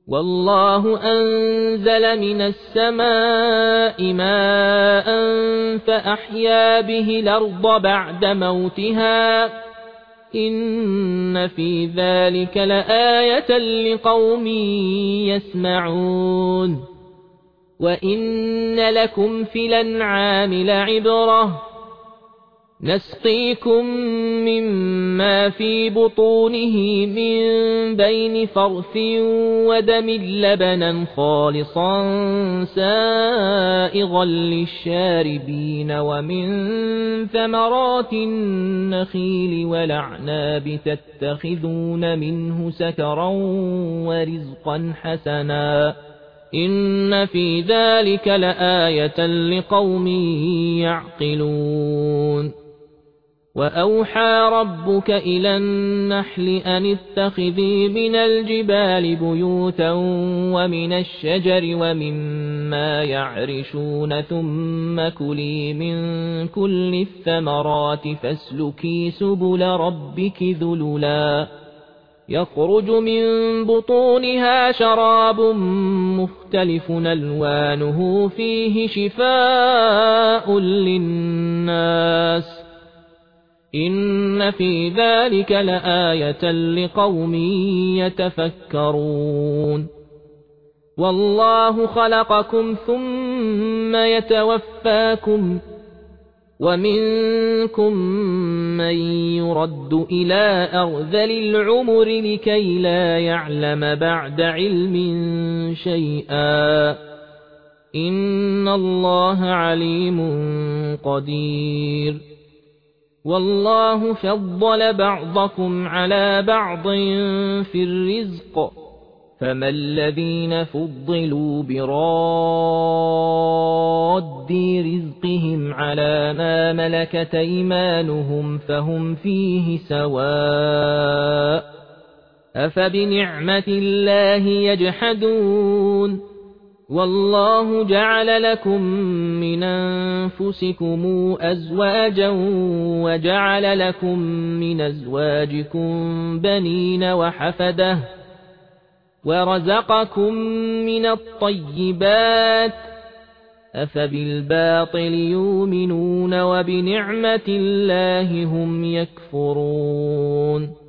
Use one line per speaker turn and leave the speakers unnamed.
والله أنزل من السماء ماء فأحيا به الأرض بعد موتها إن في ذلك لآية لقوم يسمعون وإن لكم في الأنعام لعبرة نسقيكم مما في بطونه من بين فرث ودم لبنا خالصا سائغا للشاربين ومن ثمرات النخيل والأعناب تتخذون منه سكرا ورزقا حسنا إن في ذلك لآية لقوم يعقلون وأوحى ربك إلى النحل أن اتخذي من الجبال بيوتا ومن الشجر ومما يعرشون ثم كلي من كل الثمرات فاسلكي سبل ربك ذللا يخرج من بطونها شراب مختلف ألوانه فيه شفاء للناس إن في ذلك لآية لقوم يتفكرون والله خلقكم ثم يتوفاكم ومنكم من يرد إلى أرذل العمر لكي لا يعلم بعد علم شيئا إن الله عليم قدير والله فضل بعضكم على بعض في الرزق فما الذين فضلوا براد رزقهم على ما ملكت أيمانهم فهم فيه سواء أفبنعمة الله يجحدون والله جعل لكم من أنفسكم أزواجا وجعل لكم من أزواجكم بنين وحفدة ورزقكم من الطيبات أفبالباطل يؤمنون وبنعمة الله هم يكفرون